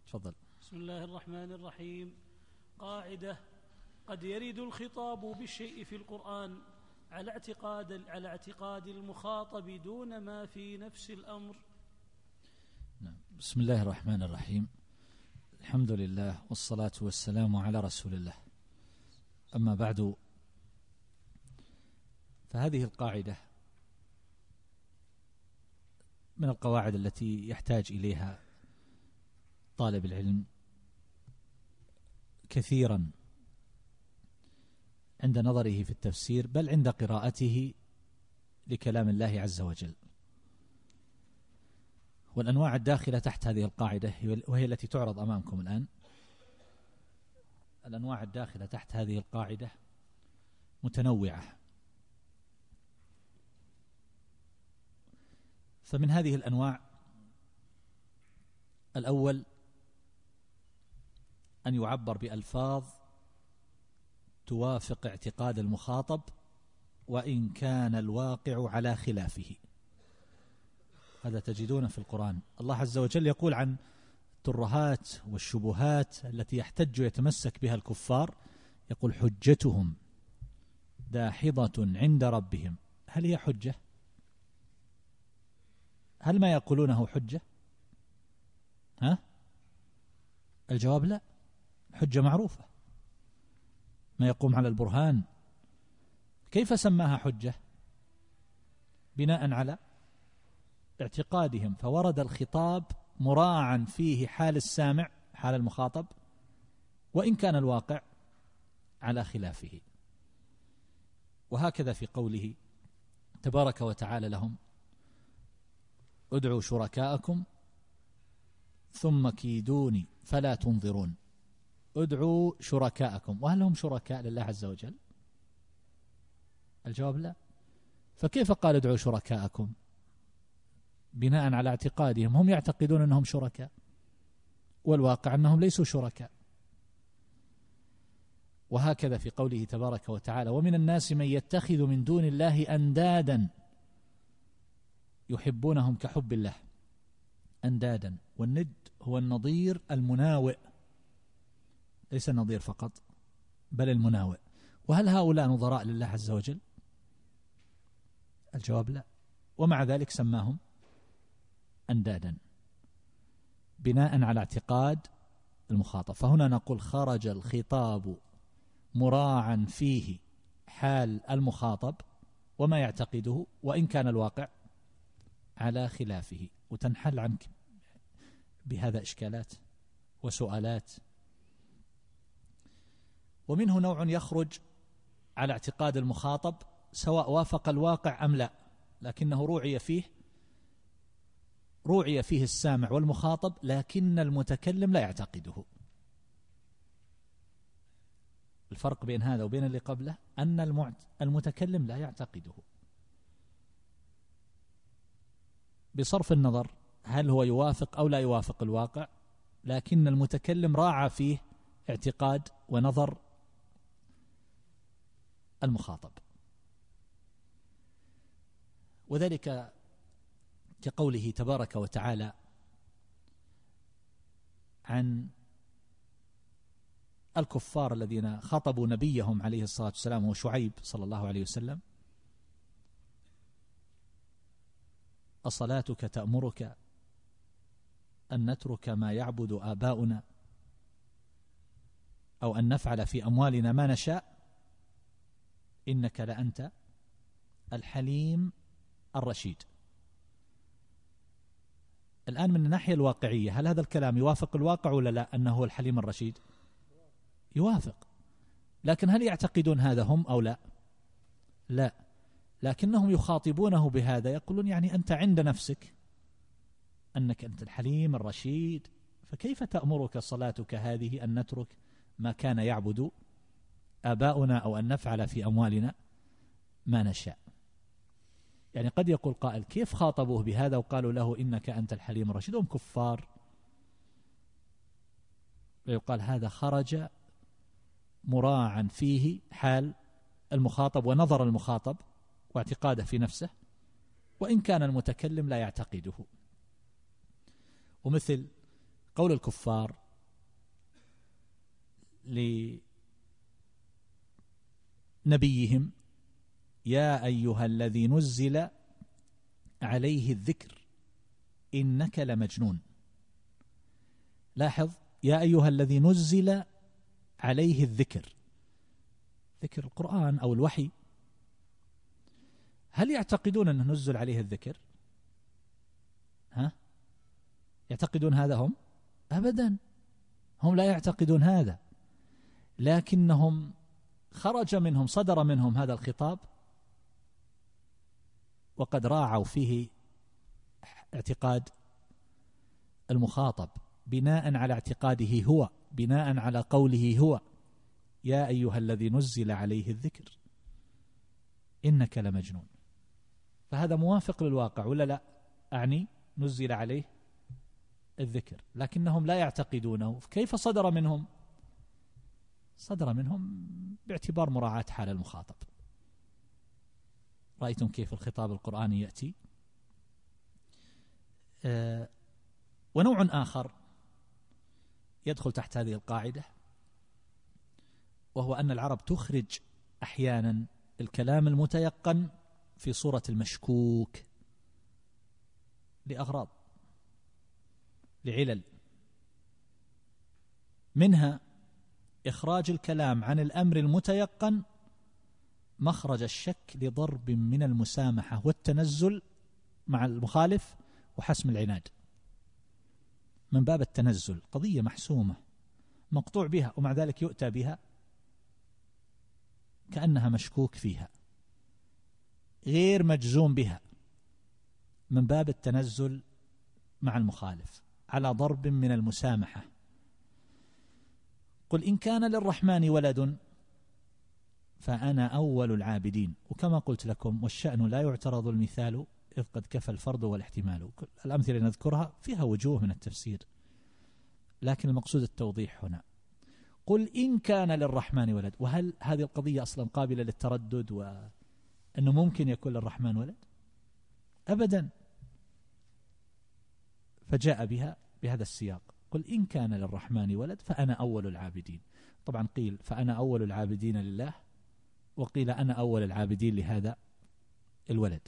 تفضل. بسم الله الرحمن الرحيم. قاعدة: قد يرد الخطاب بالشيء في القرآن على اعتقاد المخاطب دون ما في نفس الأمر. بسم الله الرحمن الرحيم. الحمد لله والصلاة والسلام على رسول الله. أما بعد، فهذه القاعدة من القواعد التي يحتاج إليها طالب العلم كثيرا عند نظره في التفسير، بل عند قراءته لكلام الله عز وجل. والأنواع الداخلة تحت هذه القاعدة وهي التي تعرض أمامكم الآن. الأنواع الداخلة تحت هذه القاعدة متنوعة، فمن هذه الأنواع: الأول أن يعبر بألفاظ توافق اعتقاد المخاطب وإن كان الواقع على خلافه. هذا تجدون في القرآن. الله عز وجل يقول عن الترهات والشبهات التي يحتج ويتمسك بها الكفار، يقول: حجتهم داحضة عند ربهم. هل هي حجة؟ هل ما يقولونه حجة؟ الجواب لا. حجة معروفة، ما يقوم على البرهان. كيف سماها حجة؟ بناء على اعتقادهم، فورد الخطاب مراعا فيه حال السامع، حال المخاطب، وإن كان الواقع على خلافه. وهكذا في قوله تبارك وتعالى لهم: ادعوا شركاءكم ثم كيدوني فلا تنظرون. ادعوا شركاءكم، وهل هم شركاء لله عز وجل؟ الجواب لا. فكيف قال ادعوا شركاءكم؟ بناء على اعتقادهم، هم يعتقدون أنهم شركاء، والواقع أنهم ليسوا شركاء. وهكذا في قوله تبارك وتعالى: ومن الناس من يتخذ من دون الله أندادا يحبونهم كحب الله. أندادا، والند هو النظير المناوئ، ليس النظير فقط بل المناوئ. وهل هؤلاء نظراء لله عز وجل؟ الجواب لا. ومع ذلك سماهم أندادا بناء على اعتقاد المخاطب. فهنا نقول: خرج الخطاب مراعا فيه حال المخاطب وما يعتقده وإن كان الواقع على خلافه. وتنحل عنك بهذا إشكالات وسؤالات. ومنه نوع يخرج على اعتقاد المخاطب سواء وافق الواقع أم لا، لكنه روعي فيه السامع والمخاطب، لكن المتكلم لا يعتقده. الفرق بين هذا وبين اللي قبله أن المتكلم لا يعتقده، بصرف النظر هل هو يوافق أو لا يوافق الواقع، لكن المتكلم راعى فيه اعتقاد ونظر المخاطب. وذلك كقوله تبارك وتعالى عن الكفار الذين خاطبوا نبيهم عليه الصلاة والسلام وشعيب صلى الله عليه وسلم: أصلاتك تأمرك أن نترك ما يعبد آباؤنا أو أن نفعل في أموالنا ما نشاء إنك لأنت الحليم الرشيد. الآن من الناحية الواقعية، هل هذا الكلام يوافق الواقع ولا لا؟ أنه هو الحليم الرشيد يوافق، لكن هل يعتقدون هذا هم أو لا؟ لا، لكنهم يخاطبونه بهذا، يقولون يعني أنت عند نفسك أنك أنت الحليم الرشيد، فكيف تأمرك صلاتك هذه أن نترك ما كان يعبد آباؤنا أو أن نفعل في أموالنا ما نشاء؟ يعني قد يقول قائل: كيف خاطبوه بهذا وقالوا له إنك أنت الحليم الرشيد؟ هم كفار. ويقال هذا خرج مراعا فيه حال المخاطب ونظر المخاطب واعتقاده في نفسه، وإن كان المتكلم لا يعتقده. ومثل قول الكفار لنبيهم يا أيها الذي نزل عليه الذكر إنك لمجنون. لاحظ، يا أيها الذي نزل عليه الذكر، ذكر القرآن أو الوحي. هل يعتقدون أنه نزل عليه الذكر؟ يعتقدون هذا هم؟ أبدا، هم لا يعتقدون هذا، لكنهم خرج منهم، صدر منهم هذا الخطاب وقد راعوا فيه اعتقاد المخاطب بناء على اعتقاده هو، بناء على قوله هو يا أيها الذي نزل عليه الذكر إنك لمجنون. فهذا موافق للواقع ولا لا؟ أعني نزل عليه الذكر، لكنهم لا يعتقدونه. كيف صدر منهم؟ صدر منهم باعتبار مراعاة حال المخاطب. رأيتم كيف الخطاب القرآني يأتي؟ ونوع آخر يدخل تحت هذه القاعدة، وهو أن العرب تخرج أحيانا الكلام المتيقن في صورة المشكوك لأغراض، لعلل، منها إخراج الكلام عن الأمر المتيقن مخرج الشك لضرب من المسامحة والتنزل مع المخالف وحسم العناد، من باب التنزل، قضية محسومة مقطوع بها ومع ذلك يؤتى بها كأنها مشكوك فيها غير مجزوم بها، من باب التنزل مع المخالف على ضرب من المسامحة. قل إن كان للرحمن ولد فأنا أول العابدين. وكما قلت لكم والشأن لا يعترض المثال إذ قد كفى الفرض والاحتمال. الأمثلة نذكرها فيها وجوه من التفسير، لكن المقصود التوضيح هنا. قل إن كان للرحمن ولد، وهل هذه القضية أصلا قابلة للتردد وأنه ممكن يكون للرحمن ولد؟ أبدا. فجاء بها بهذا السياق، قل إن كان للرحمن ولد فأنا أول العابدين. طبعا قيل فأنا أول العابدين لله، وقيل أنا أول العابدين لهذا الولد.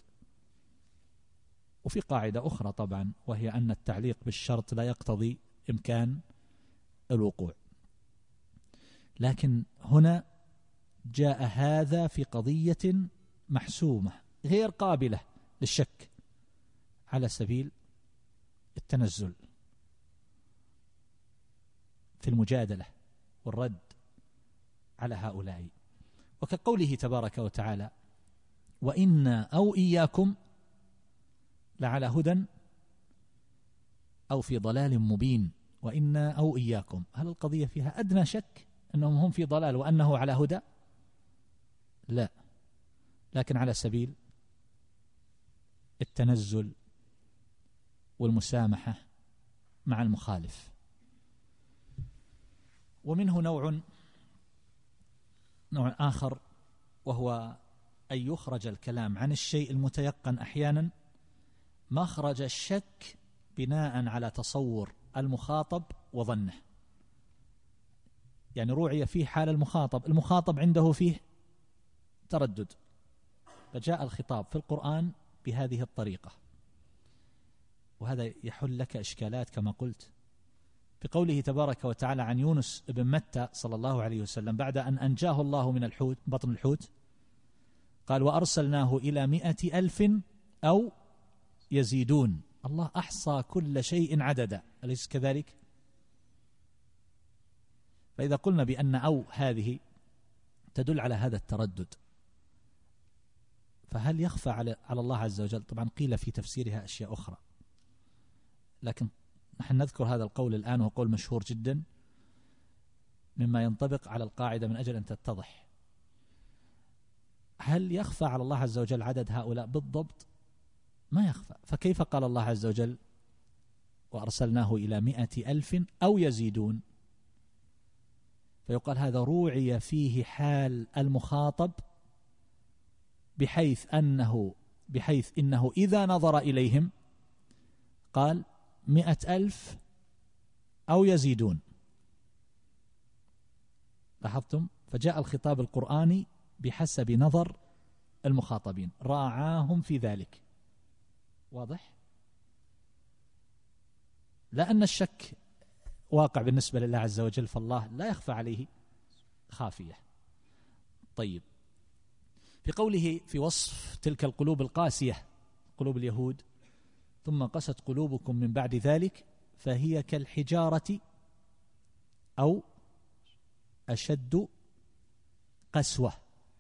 وفي قاعدة أخرى طبعا، وهي أن التعليق بالشرط لا يقتضي إمكان الوقوع، لكن هنا جاء هذا في قضية محسومة غير قابلة للشك على سبيل التنزل في المجادلة والرد على هؤلاء. وكقوله تبارك وتعالى وإنا أو إياكم لعلى هدى أو في ضلال مبين. وإنا أو إياكم، هل القضية فيها أدنى شك أنهم هم في ضلال وأنه على هدى؟ لا، لكن على سبيل التنزل والمسامحة مع المخالف. ومنه نوع آخر، وهو أن يخرج الكلام عن الشيء المتيقن أحيانا مخرج الشك بناء على تصور المخاطب وظنه. يعني روعي فيه حال المخاطب عنده فيه تردد، فجاء الخطاب في القرآن بهذه الطريقة، وهذا يحل لك إشكالات كما قلت. في قوله تبارك وتعالى عن يونس بن متى صلى الله عليه وسلم بعد أن أنجاه الله من الحوت، بطن الحوت، قال وأرسلناه إلى 100,000 أو يزيدون. الله أحصى كل شيء عددا، أليس كذلك؟ فإذا قلنا بأن أو هذه تدل على هذا التردد، فهل يخفى على الله عز وجل؟ طبعا قيل في تفسيرها أشياء أخرى، لكن نحن نذكر هذا القول الآن، وهو قول مشهور جدا مما ينطبق على القاعدة من أجل أن تتضح. هل يخفى على الله عز وجل عدد هؤلاء بالضبط؟ ما يخفى. فكيف قال الله عز وجل وأرسلناه إلى 100,000 أو يزيدون؟ فيقال هذا روعي فيه حال المخاطب بحيث إنه إذا نظر إليهم قال 100,000 أو يزيدون. لاحظتم؟ فجاء الخطاب القرآني بحسب نظر المخاطبين، راعاهم في ذلك. واضح؟ لأن الشك واقع بالنسبة لله عز وجل، فالله لا يخفى عليه خافية. طيب، في قوله في وصف تلك القلوب القاسية، قلوب اليهود: ثم قست قلوبكم من بعد ذلك فهي كالحجارة أو أشد قسوة.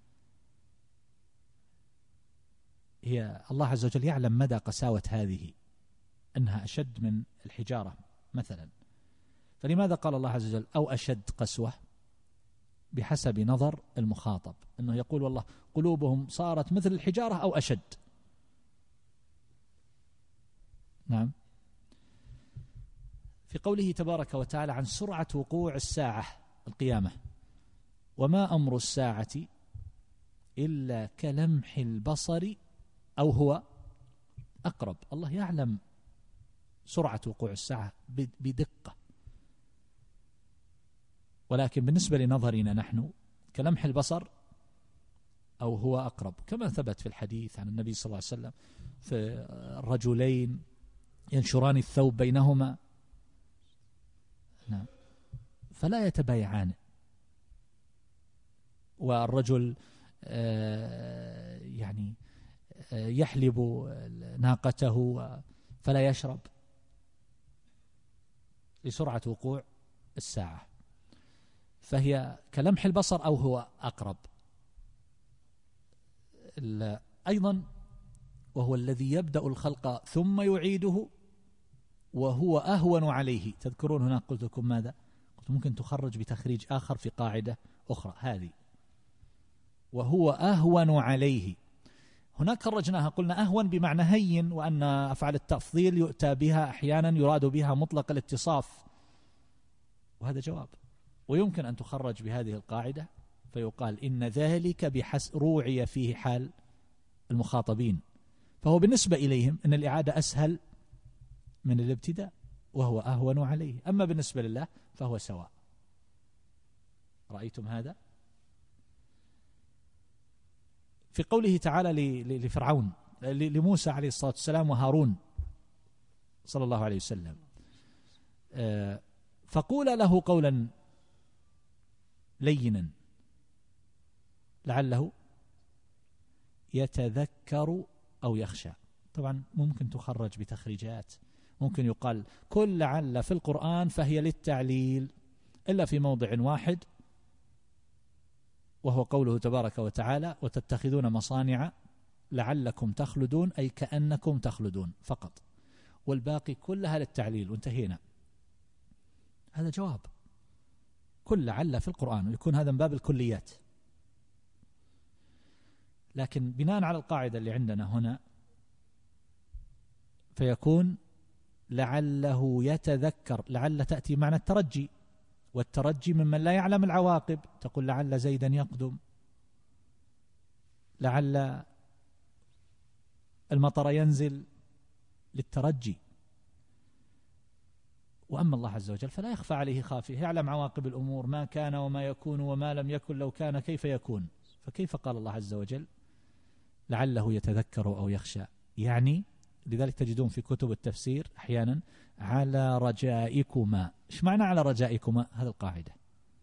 هي الله عز وجل يعلم مدى قساوة هذه، أنها أشد من الحجارة مثلا، فلماذا قال الله عز وجل أو أشد قسوة؟ بحسب نظر المخاطب، أنه يقول والله قلوبهم صارت مثل الحجارة أو أشد. نعم. في قوله تبارك وتعالى عن سرعة وقوع الساعة القيامة: وما أمر الساعة إلا كلمح البصر أو هو أقرب. الله يعلم سرعة وقوع الساعة بدقة، ولكن بالنسبة لنظرنا نحن كلمح البصر أو هو أقرب، كما ثبت في الحديث عن النبي صلى الله عليه وسلم في الرجلين ينشران الثوب بينهما، نعم، فلا يتبايعان، والرجل يعني يحلب ناقته فلا يشرب لسرعة وقوع الساعة، فهي كلمح البصر أو هو أقرب. أيضا وهو الذي يبدأ الخلق ثم يعيده وهو أهون عليه. تذكرون هنا قلت لكم ماذا؟ قلت ممكن تخرج بتخريج آخر في قاعدة أخرى، هذه وهو أهون عليه. هناك خرجناها قلنا أهون بمعنى هين، وأن أفعال التفضيل يؤتى بها أحيانا يراد بها مطلق الاتصاف، وهذا جواب. ويمكن أن تخرج بهذه القاعدة فيقال إن ذلك روعي فيه حال المخاطبين، فهو بالنسبة إليهم أن الإعادة أسهل من الابتداء وهو أهون عليه، أما بالنسبة لله فهو سواء. رأيتم هذا؟ في قوله تعالى لفرعون لموسى عليه الصلاة والسلام وهارون صلى الله عليه وسلم: فقولا له قولا لينا لعله يتذكر أو يخشى. طبعا ممكن تخرج بتخريجات، ممكن يقال كل لعل في القرآن فهي للتعليل إلا في موضع واحد، وهو قوله تبارك وتعالى: وتتخذون مصانع لعلكم تخلدون، أي كأنكم تخلدون فقط، والباقي كلها للتعليل وانتهينا. هذا جواب. كل لعل في القرآن، ويكون هذا من باب الكليات. لكن بناء على القاعدة اللي عندنا هنا فيكون لعله يتذكر. لعل تأتي معنى الترجي، والترجي ممن لا يعلم العواقب، تقول لعل زيدا يقدم، لعل المطر ينزل، للترجي. وأما الله عز وجل فلا يخفى عليه خافية، يعلم عواقب الأمور، ما كان وما يكون وما لم يكن لو كان كيف يكون. فكيف قال الله عز وجل لعله يتذكر أو يخشى؟ يعني لذلك تجدون في كتب التفسير أحيانا على رجائكما. إيش معنى على رجائكما؟ هذه القاعدة.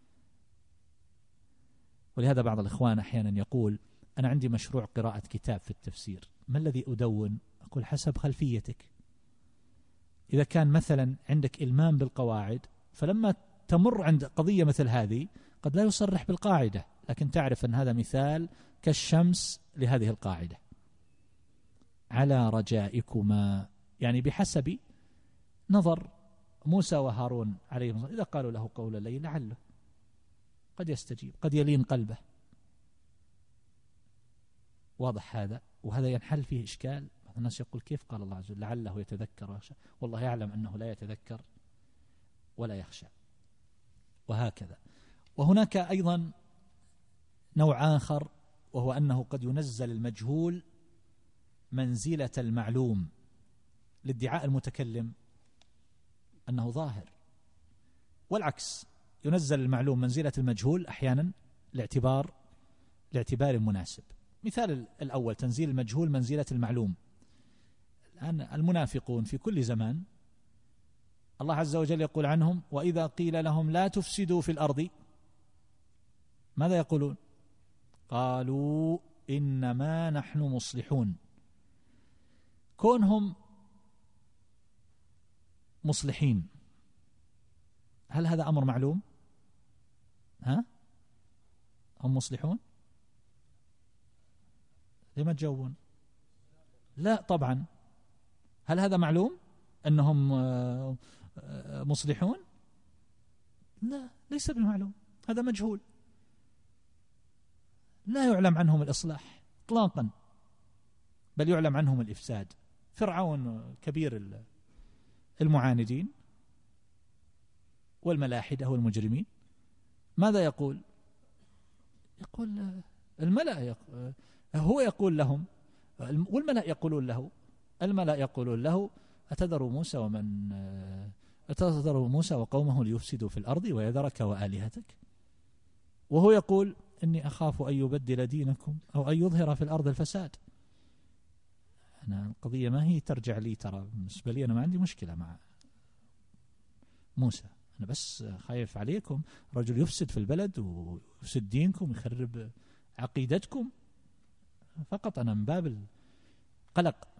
ولهذا بعض الإخوان أحيانا يقول أنا عندي مشروع قراءة كتاب في التفسير، ما الذي أدون؟ أقول حسب خلفيتك. إذا كان مثلا عندك إلمام بالقواعد، فلما تمر عند قضية مثل هذه قد لا يصرح بالقاعدة، لكن تعرف أن هذا مثال كالشمس لهذه القاعدة. على رجائكما يعني بحسب نظر موسى وهارون عليهم السلام. إذا قالوا له قول الليل لعله قد يستجيب، قد يلين قلبه. واضح هذا؟ وهذا ينحل فيه إشكال. الناس يقول كيف قال الله عز وجل لعله يتذكر ويخشى؟ والله يعلم أنه لا يتذكر ولا يخشى. وهكذا. وهناك أيضا نوع آخر، وهو أنه قد ينزل المجهول منزلة المعلوم لادعاء المتكلم أنه ظاهر. والعكس، ينزل المعلوم منزلة المجهول أحيانا لاعتبار مناسب. مثال الأول تنزيل المجهول منزلة المعلوم. الآن المنافقون في كل زمان الله عز وجل يقول عنهم: وإذا قيل لهم لا تفسدوا في الأرض ماذا يقولون؟ قالوا إنما نحن مصلحون. كونهم مصلحين هل هذا أمر معلوم؟ هم مصلحون؟ لما تجاوبون؟ لا طبعا. هل هذا معلوم أنهم مصلحون؟ لا، ليس بمعلوم، هذا مجهول، لا يعلم عنهم الإصلاح إطلاقا، بل يعلم عنهم الإفساد. فرعون كبير المعاندين والملاحدة والمجرمين ماذا يقول؟ يقول الملأ هو يقول لهم والملأ يقولون له، الملأ يقولون له: أتذر موسى وقومه ليفسدوا في الأرض ويذرك وآلهتك؟ وهو يقول: إني أخاف أن يبدل دينكم أو أن يظهر في الأرض الفساد. أنا القضية ما هي ترجع لي، ترى بالنسبة لي أنا ما عندي مشكلة مع موسى، أنا بس خايف عليكم، رجل يفسد في البلد ويفسد دينكم ويخرب عقيدتكم، فقط أنا من باب القلق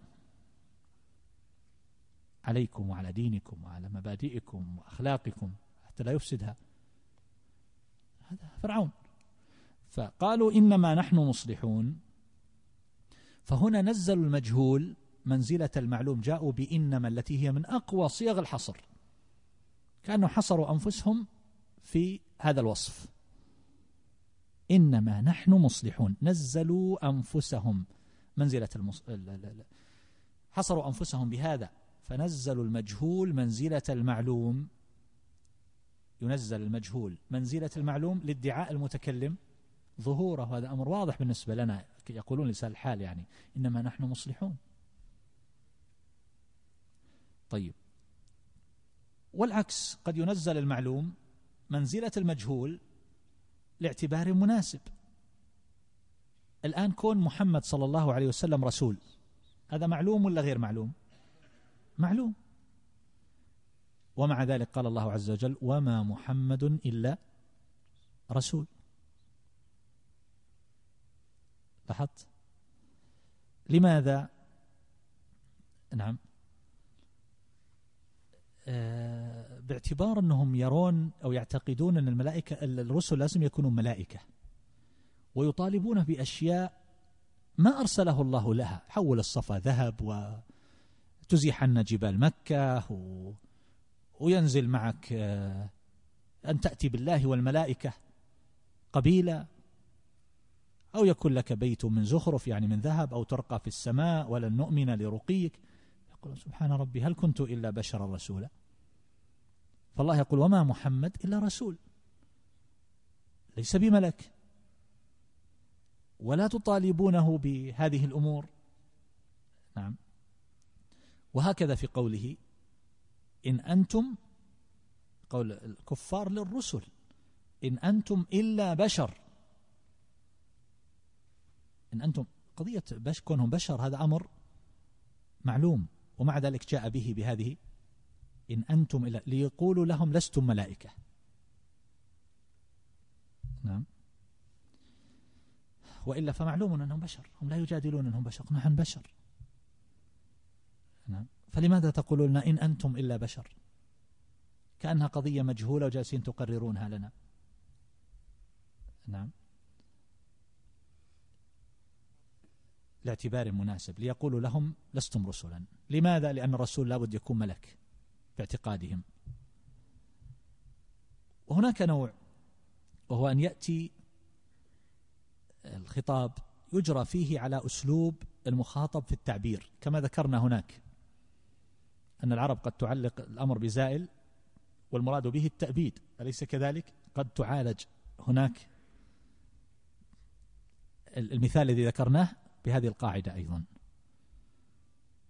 عليكم وعلى دينكم وعلى مبادئكم وأخلاقكم حتى لا يفسدها. هذا فرعون. فقالوا إنما نحن مصلحون، فهنا نزلوا المجهول منزلة المعلوم، جاءوا بإنما التي هي من أقوى صيغ الحصر، كأنه حصروا أنفسهم في هذا الوصف. إنما نحن مصلحون، نزلوا أنفسهم منزلة حصروا أنفسهم بهذا، فنزلوا المجهول منزلة المعلوم. ينزل المجهول منزلة المعلوم لادعاء المتكلم ظهوره، هذا أمر واضح بالنسبة لنا، يقولون لسان الحال يعني إنما نحن مصلحون. طيب، والعكس قد ينزل المعلوم منزلة المجهول لاعتبار مناسب. الآن كون محمد صلى الله عليه وسلم رسول، هذا معلوم ولا غير معلوم؟ معلوم. ومع ذلك قال الله عز وجل: وما محمد إلا رسول. لاحظت؟ لماذا؟ نعم، باعتبار أنهم يرون أو يعتقدون أن الملائكة الرسل لازم يكونوا ملائكة، ويطالبون بأشياء ما أرسله الله لها. حول الصفا ذهب، وتزيح عنا جبال مكة، وينزل معك أن تأتي بالله والملائكة قبيلة، أو يكون لك بيت من زخرف يعني من ذهب، أو ترقى في السماء ولن نؤمن لرقيك. يقول: سبحان ربي، هل كنت إلا بشرا رسولا؟ فالله يقول: وما محمد إلا رسول، ليس بملك، ولا تطالبونه بهذه الأمور. نعم. وهكذا في قوله: إن أنتم، قول الكفار للرسل: إن أنتم إلا بشر. إن أنتم، قضية كونهم بشر هذا أمر معلوم، ومع ذلك جاء به بهذه إن أنتم إلا، ليقولوا لهم لستم ملائكة. نعم. وإلا فمعلوم أنهم بشر، هم لا يجادلون أنهم بشر، نحن بشر. نعم. فلماذا تقولون إن أنتم إلا بشر؟ كأنها قضية مجهولة وجالسين تقررونها لنا. نعم. لاعتبار مناسب، ليقولوا لهم لستم رسلا. لماذا؟ لأن الرسول لابد يكون ملك باعتقادهم. وهناك نوع، وهو أن يأتي الخطاب يجرى فيه على أسلوب المخاطب في التعبير، كما ذكرنا هناك أن العرب قد تعلق الأمر بزائل والمراد به التأبيد، أليس كذلك؟ قد تعالج هناك المثال الذي ذكرناه بهذه القاعدة أيضا: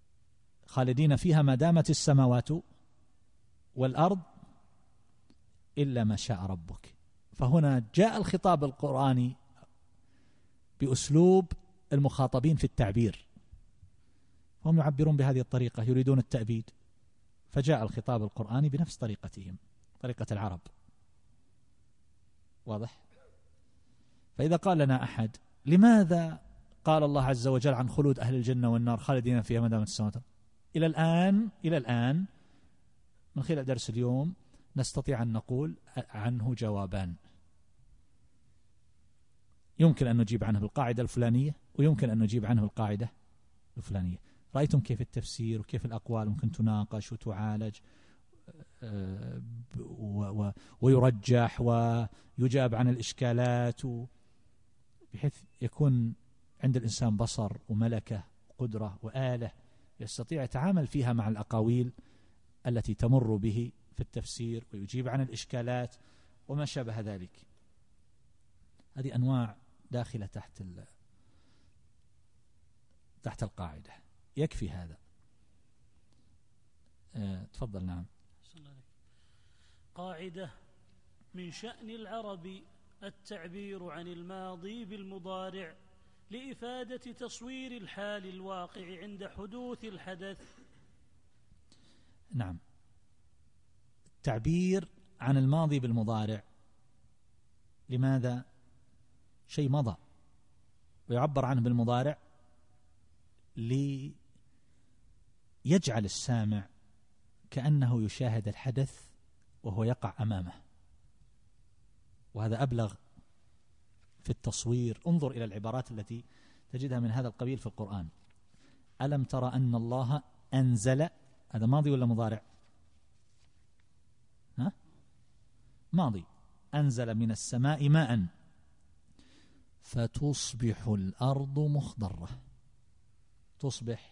خالدين فيها ما دامت السماوات والأرض إلا ما شاء ربك. فهنا جاء الخطاب القرآني بأسلوب المخاطبين في التعبير، هم يعبرون بهذه الطريقة، يريدون التأبيد، فجاء الخطاب القرآني بنفس طريقتهم، طريقة العرب. واضح؟ فإذا قال لنا أحد لماذا قال الله عز وجل عن خلود أهل الجنة والنار خالدين فيها ما دامت السماوات، إلى الآن من خلال درس اليوم نستطيع أن نقول عنه جوابان، يمكن أن نجيب عنه بالقاعدة الفلانية، ويمكن أن نجيب عنه بالقاعدة الفلانية. رأيتم كيف التفسير وكيف الأقوال ممكن تناقش وتعالج ويرجح ويجاب عن الإشكالات، بحيث يكون عند الإنسان بصر وملكة وقدرة وآلة يستطيع يتعامل فيها مع الأقاويل التي تمر به في التفسير، ويجيب عن الإشكالات وما شابه ذلك. هذه أنواع داخلة تحت القاعدة، يكفي هذا. تفضل. نعم. قاعدة: من شأن العرب التعبير عن الماضي بالمضارع لإفادة تصوير الحال الواقع عند حدوث الحدث. نعم، التعبير عن الماضي بالمضارع، لماذا؟ شيء مضى ويعبر عنه بالمضارع ليجعل السامع كأنه يشاهد الحدث وهو يقع أمامه، وهذا أبلغ في التصوير. انظر إلى العبارات التي تجدها من هذا القبيل في القرآن. ألم ترى أن الله أنزل، هذا ماضي ولا مضارع؟ ماضي. أنزل من السماء ماء فتصبح الأرض مخضرة. تصبح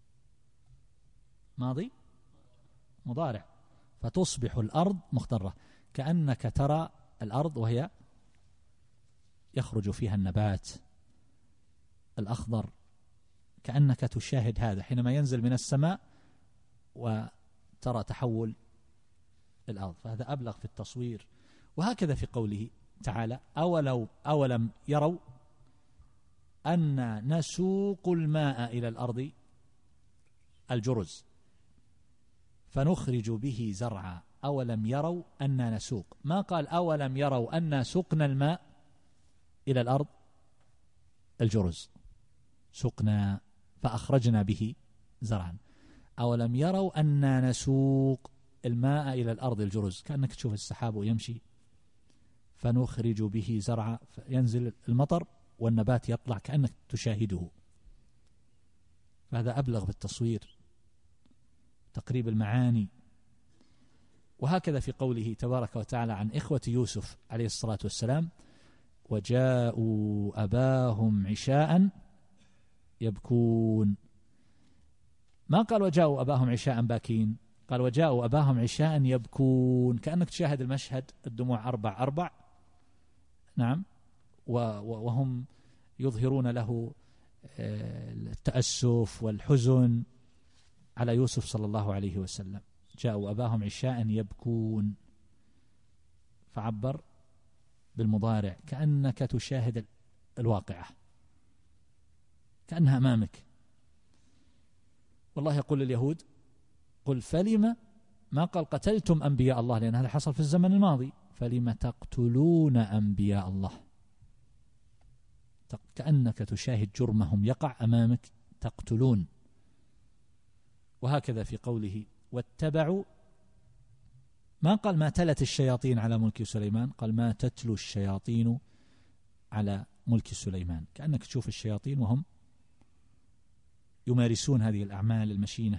ماضي، مضارع. فتصبح الأرض مخضرة، كأنك ترى الأرض وهي يخرج فيها النبات الأخضر، كأنك تشاهد هذا حينما ينزل من السماء وترى تحول الأرض، فهذا أبلغ في التصوير. وهكذا في قوله تعالى: أولم يروا أن نسوق الماء إلى الأرض الجرز فنخرج به زرعا. أولم يروا أن نسوق، ما قال أولم يروا أن سقنا الماء إلى الأرض الجرز، سقنا فأخرجنا به زرعا. أولم يروا أن نسوق الماء إلى الأرض الجرز، كأنك تشوف السحاب ويمشي، فنخرج به زرعا، ينزل المطر والنبات يطلع كأنك تشاهده. فهذا أبلغ بالتصوير، تقريب المعاني. وهكذا في قوله تبارك وتعالى عن إخوة يوسف عليه الصلاة والسلام: وجاءوا أباهم عشاء يبكون. ما قال وجاءوا أباهم عشاء باكين، قال وجاءوا أباهم عشاء يبكون، كأنك تشاهد المشهد، الدموع أربع. نعم. وهم يظهرون له التأسف والحزن على يوسف صلى الله عليه وسلم. جاءوا أباهم عشاء يبكون، فعبر بالمضارع كأنك تشاهد الواقعة، كأنها أمامك. والله يقول لليهود: قل فلم، ما قال قتلتم أنبياء الله، لأن هذا حصل في الزمن الماضي، فلم تقتلون أنبياء الله، كأنك تشاهد جرمهم يقع أمامك، تقتلون. وهكذا في قوله واتبعوا، ما قال ما تلت الشياطين على ملك سليمان، قال ما تتلو الشياطين على ملك سليمان، كأنك تشوف الشياطين وهم يمارسون هذه الأعمال المشينة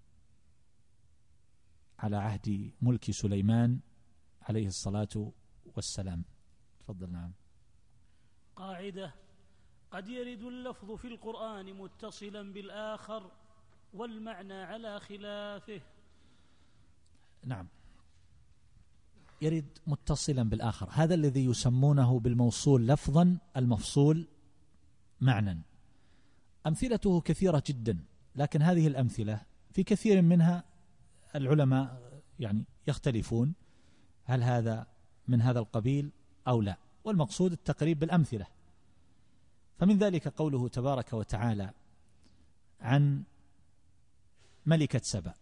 على عهد ملك سليمان عليه الصلاة والسلام. تفضل. نعم. قاعدة: قد يرد اللفظ في القرآن متصلا بالآخر والمعنى على خلافه. نعم، يرد متصلا بالآخر، هذا الذي يسمونه بالموصول لفظا المفصول معنى. أمثلته كثيرة جدا، لكن هذه الأمثلة في كثير منها العلماء يعني يختلفون، هل هذا من هذا القبيل أو لا، والمقصود التقريب بالأمثلة. فمن ذلك قوله تبارك وتعالى عن ملكة سبأ: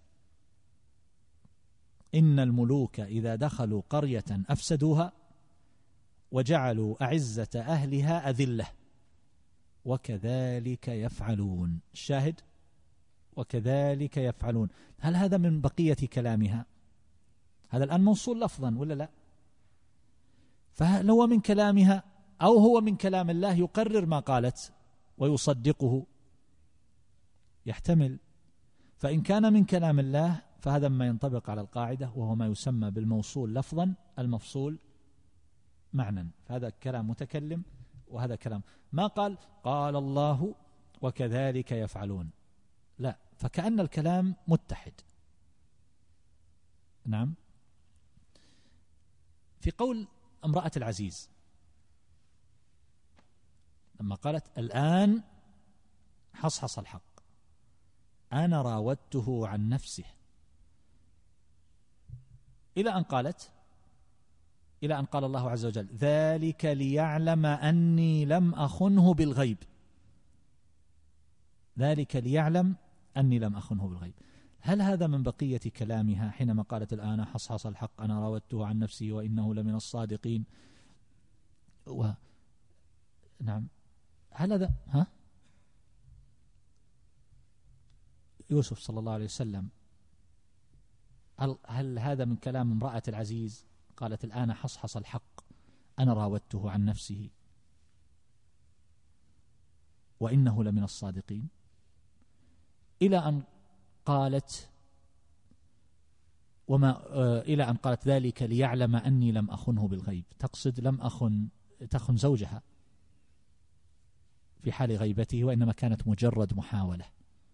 إن الملوك إذا دخلوا قرية أفسدوها وجعلوا أعزة أهلها أذلة وكذلك يفعلون. الشاهد وكذلك يفعلون. هل هذا من بقية كلامها؟ هذا الآن موصول لفظا ولا لا؟ فهل هو من كلامها أو هو من كلام الله يقرر ما قالت ويصدقه؟ يحتمل. فإن كان من كلام الله فهذا ما ينطبق على القاعدة، وهو ما يسمى بالموصول لفظا المفصول معنى. فهذا كلام متكلم وهذا كلام. ما قال الله وكذلك يفعلون، لا، فكأن الكلام متحد. نعم. في قول امرأة العزيز لما قالت الآن حصحص الحق أنا راودته عن نفسه، إلى أن قال الله عز وجل ذلك ليعلم أني لم أخنه بالغيب. ذلك ليعلم أني لم أخنه بالغيب. هل هذا من بقية كلامها حينما قالت الآن حصحص الحق أنا راودته عن نفسه وإنه لمن الصادقين؟ نعم. هل هذا يوسف صلى الله عليه وسلم، هل هذا من كلام امرأة العزيز قالت الآن حصحص الحق أنا راودته عن نفسه وإنه لمن الصادقين، إلى أن قالت إلى أن قالت ذلك ليعلم أني لم أخنه بالغيب؟ تقصد لم تخن زوجها في حال غيبته، وإنما كانت مجرد محاولة.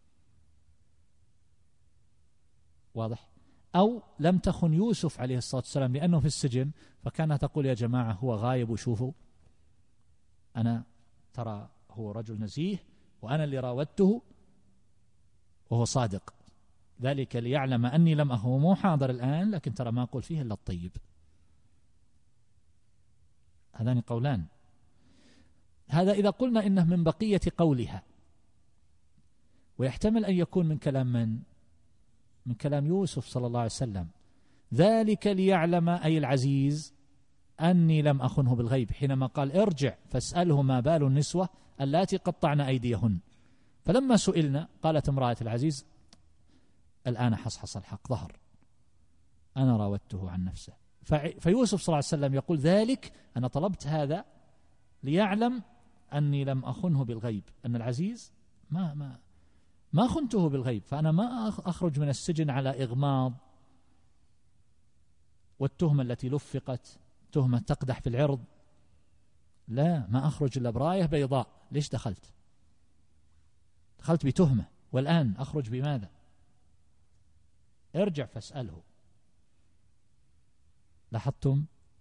واضح؟ أو لم تخن يوسف عليه الصلاة والسلام لأنه في السجن، فكانت تقول يا جماعة هو غايب وشوفوا أنا ترى هو رجل نزيه وأنا اللي راودته وهو صادق، ذلك ليعلم أني لم أخن، مو حاضر الآن لكن ترى ما أقول فيه إلا الطيب. هذان قولان. هذا إذا قلنا إنه من بقية قولها، ويحتمل أن يكون من كلام من كلام يوسف صلى الله عليه وسلم. ذلك ليعلم أي العزيز أني لم أخنه بالغيب، حينما قال ارجع فاسأله ما بال النسوة اللاتي قطعن أيديهن. فلما سئلنا قالت امرأة العزيز الآن حصحص الحق ظهر أنا راودته عن نفسه. فيوسف صلى الله عليه وسلم يقول ذلك أنا طلبت هذا ليعلم أني لم أخنه بالغيب، أن العزيز ما خنته بالغيب، فأنا ما أخرج من السجن على إغماض، والتهمة التي لفقت تهمة تقدح في العرض، لا، ما أخرج إلا براية بيضاء. ليش دخلت بتهمة، والآن أخرج بماذا؟ ارجع فاسأله. لاحظتم؟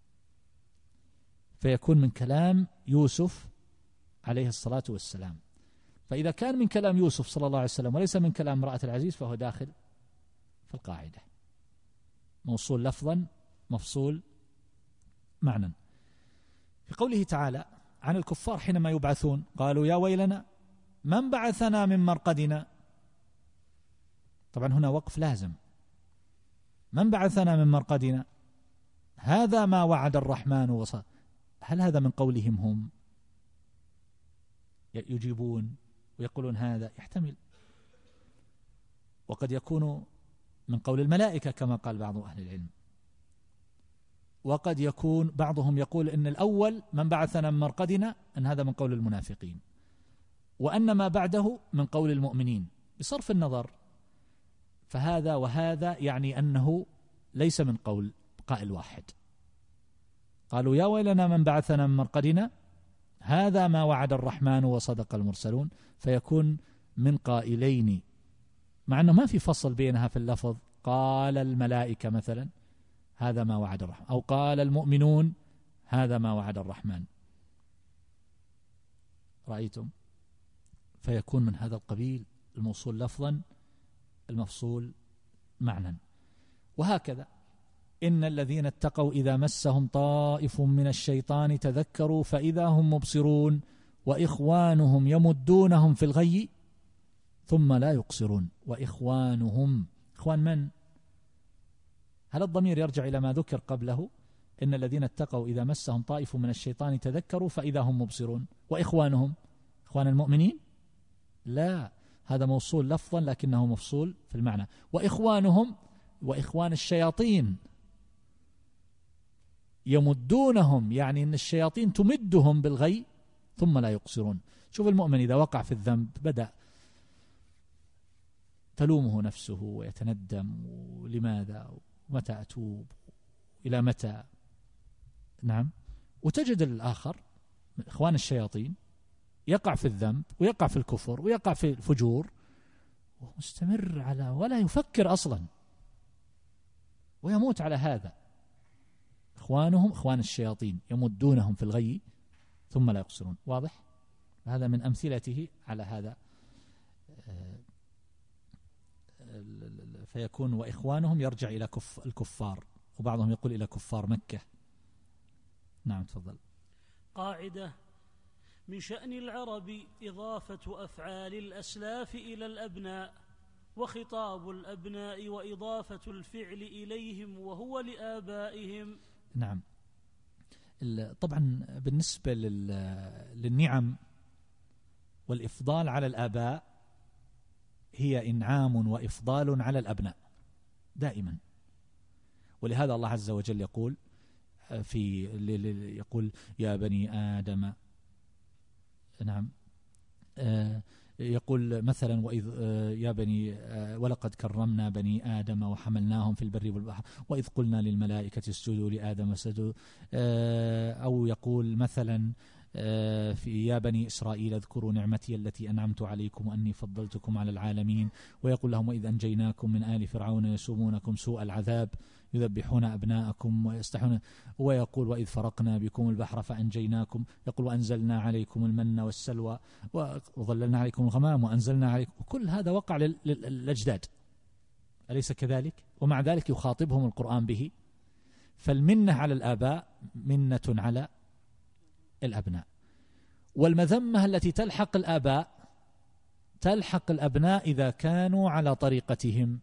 فيكون من كلام يوسف عليه الصلاة والسلام. فإذا كان من كلام يوسف صلى الله عليه وسلم وليس من كلام امرأة العزيز فهو داخل في القاعدة، موصول لفظا مفصول معنى. في قوله تعالى عن الكفار حينما يبعثون قالوا يا ويلنا من بعثنا من مرقدنا. طبعا هنا وقف لازم. من بعثنا من مرقدنا هذا ما وعد الرحمن وصدق. هل هذا من قولهم هم؟ يجيبون ويقولون هذا يحتمل، وقد يكون من قول الملائكة كما قال بعض أهل العلم، وقد يكون بعضهم يقول إن الأول من بعثنا من مرقدنا أن هذا من قول المنافقين، وأن ما بعده من قول المؤمنين، بصرف النظر. فهذا وهذا يعني أنه ليس من قول قائل واحد. قالوا يا ويلنا من بعثنا من مرقدنا هذا ما وعد الرحمن وصدق المرسلون، فيكون من قائلين، مع أنه ما في فصل بينها في اللفظ. قال الملائكة مثلا هذا ما وعد الرحمن، أو قال المؤمنون هذا ما وعد الرحمن. رأيتم؟ فيكون من هذا القبيل الموصول لفظا المفصول معنى. وهكذا إن الذين اتقوا إذا مسهم طائف من الشيطان تذكروا فإذا هم مبصرون وإخوانهم يمدونهم في الغي ثم لا يقصرون. وإخوانهم، إخوان من؟ هل الضمير يرجع إلى ما ذكر قبله إن الذين اتقوا إذا مسهم طائف من الشيطان تذكروا فإذا هم مبصرون؟ وإخوانهم إخوان المؤمنين؟ لا، هذا موصول لفظا لكنه مفصول في المعنى. وإخوانهم وإخوان الشياطين يمدونهم، يعني أن الشياطين تمدهم بالغي ثم لا يقصرون. شوف المؤمن إذا وقع في الذنب بدأ تلومه نفسه ويتندم، ولماذا ومتى أتوب إلى متى. نعم. وتجد الآخر إخوان الشياطين يقع في الذنب ويقع في الكفر ويقع في الفجور ومستمر على ولا يفكر أصلا ويموت على هذا. إخوانهم إخوان الشياطين يمدونهم في الغي ثم لا يقصرون. واضح؟ هذا من أمثلته على هذا. فيكون وإخوانهم يرجع إلى الكفار، وبعضهم يقول إلى كفار مكة. نعم تفضل. قاعدة: من شأن العرب إضافة أفعال الأسلاف إلى الأبناء، وخطاب الأبناء وإضافة الفعل إليهم وهو لآبائهم. نعم. طبعا بالنسبة للنعم والإفضال على الآباء هي إنعام وإفضال على الأبناء دائما. ولهذا الله عز وجل يقول يقول يا بني آدم. نعم. يقول مثلا وإذ يا بني ولقد كرمنا بني آدم وحملناهم في البر والبحر وإذ قلنا للملائكة اسجدوا لآدم فسجدوا. أو يقول مثلا في يا بني إسرائيل اذكروا نعمتي التي أنعمت عليكم وأني فضلتكم على العالمين. ويقول لهم وإذ أنجيناكم من آل فرعون يسومونكم سوء العذاب يذبحون أبناءكم ويستحيون. ويقول وإذ فرقنا بكم البحر فأنجيناكم. يقول وأنزلنا عليكم المن والسلوى وظللنا عليكم الغمام وأنزلنا عليكم. وكل هذا وقع للأجداد، أليس كذلك؟ ومع ذلك يخاطبهم القرآن به. فالمنة على الآباء منة على الأبناء، والمذمة التي تلحق الآباء تلحق الأبناء إذا كانوا على طريقتهم.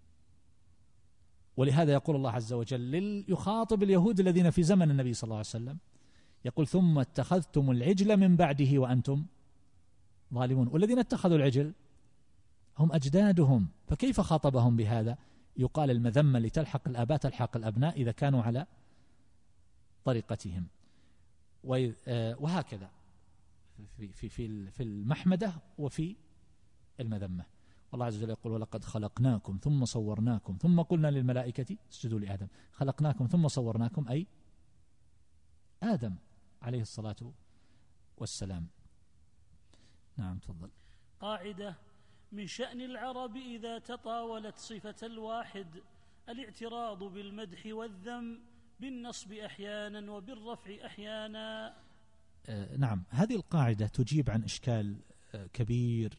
ولهذا يقول الله عز وجل يخاطب اليهود الذين في زمن النبي صلى الله عليه وسلم، يقول ثم اتخذتم العجل من بعده وأنتم ظالمون. والذين اتخذوا العجل هم أجدادهم، فكيف خاطبهم بهذا؟ يقال المذمة اللي تلحق الآباء تلحق الأبناء إذا كانوا على طريقتهم. وهكذا في المحمدة وفي المذمة. والله عز وجل يقول ولقد خلقناكم ثم صورناكم ثم قلنا للملائكة اسجدوا لآدم. خلقناكم ثم صورناكم أي آدم عليه الصلاة والسلام. نعم تفضل. قاعدة: من شأن العرب إذا تطاولت صفة الواحد الاعتراض بالمدح والذم بالنصب أحيانا وبالرفع أحيانا. نعم. هذه القاعدة تجيب عن إشكال كبير.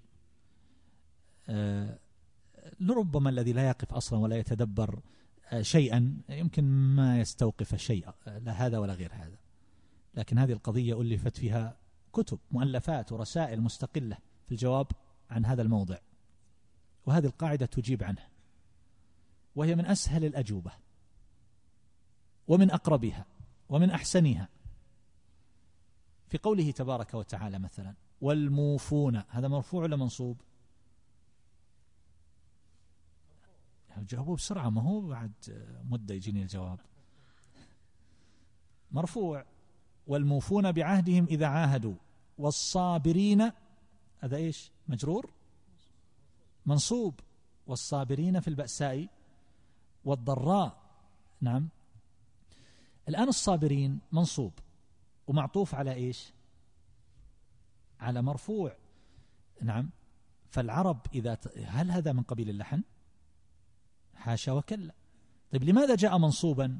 لربما الذي لا يقف أصلا ولا يتدبر شيئا يمكن ما يستوقف شيء لا هذا ولا غير هذا، لكن هذه القضية ألفت فيها كتب مؤلفات ورسائل مستقلة في الجواب عن هذا الموضع، وهذه القاعدة تجيب عنه، وهي من أسهل الأجوبة ومن أقربها ومن أحسنها. في قوله تبارك وتعالى مثلا والموفون، هذا مرفوع ولا منصوب؟ جاوبوا بسرعة، ما هو بعد مدة يجيني الجواب. مرفوع. والموفون بعهدهم إذا عاهدوا. والصابرين هذا إيش؟ مجرور منصوب. والصابرين في البأساء والضراء. نعم. الآن الصابرين منصوب ومعطوف على إيش؟ على مرفوع. نعم. فالعرب هل هذا من قبيل اللحن؟ حاشا وكلا. طيب لماذا جاء منصوبا؟